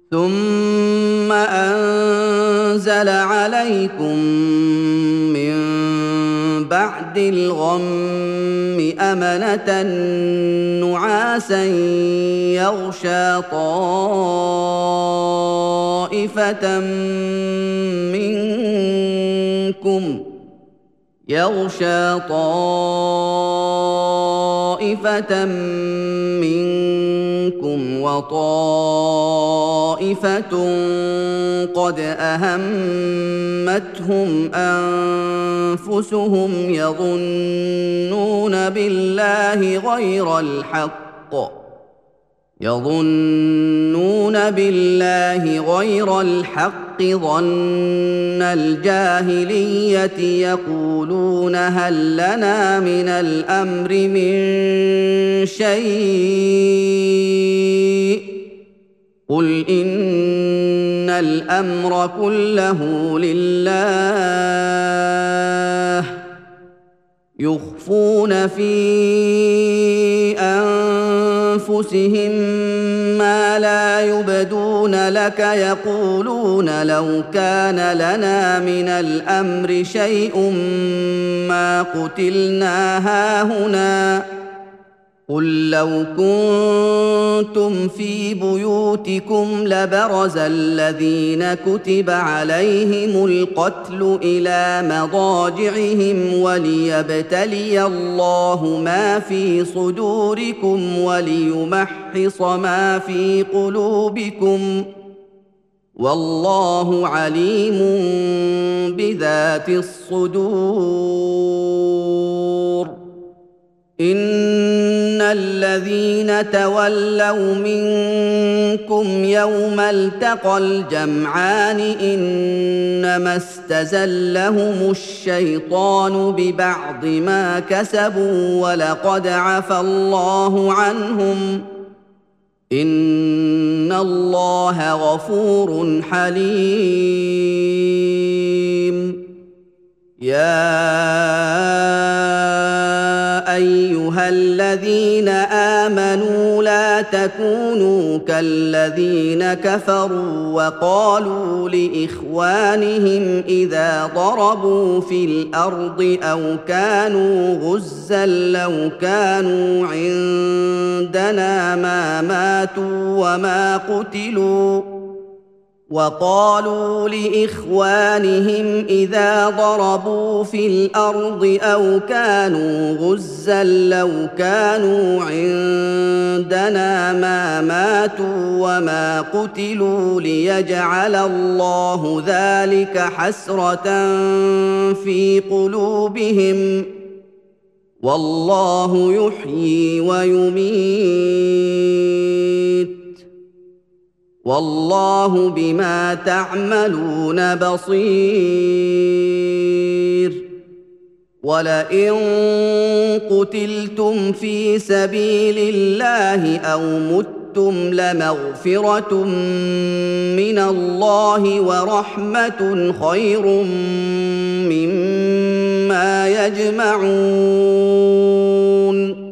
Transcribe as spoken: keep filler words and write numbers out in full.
ثم أنزل عليكم من بعد الغم أمنة نعاسا يغشى طائفة منكم يغشى طائفة منكم وطائفة قد أهمتهم أنفسهم يظنون بالله غير الحق يظنون بالله غير الحق ظن الجاهلية يقولون هل لنا من الأمر من شيء قل إن الأمر كله لله يخفون في أنفسهم ما لا يبدون لك يقولون لو كان لنا من الأمر شيء ما قتلنا هاهنا قل لو كنتم في بيوتكم لبرز الذين كتب عليهم القتل إلى مضاجعهم وليبتلي الله ما في صدوركم وليمحص ما في قلوبكم والله عليم بذات الصدور إن الذين تولوا منكم يوم التقى الجمعان إنما استزلهم الشيطان ببعض ما كسبوا ولقد عفى الله عنهم إن الله غفور حليم يا أيها الذين آمنوا لا تكونوا كالذين كفروا وقالوا لإخوانهم إذا ضربوا في الأرض أو كانوا غزا لو كانوا عندنا ما ماتوا وما قتلوا وقالوا لإخوانهم إذا ضربوا في الأرض أو كانوا غزا لو كانوا عندنا ما ماتوا وما قتلوا ليجعل الله ذلك حسرة في قلوبهم والله يحيي ويميت والله بما تعملون بصير ولئن قتلتم في سبيل الله أو متم لمغفرة من الله ورحمة خير مما يجمعون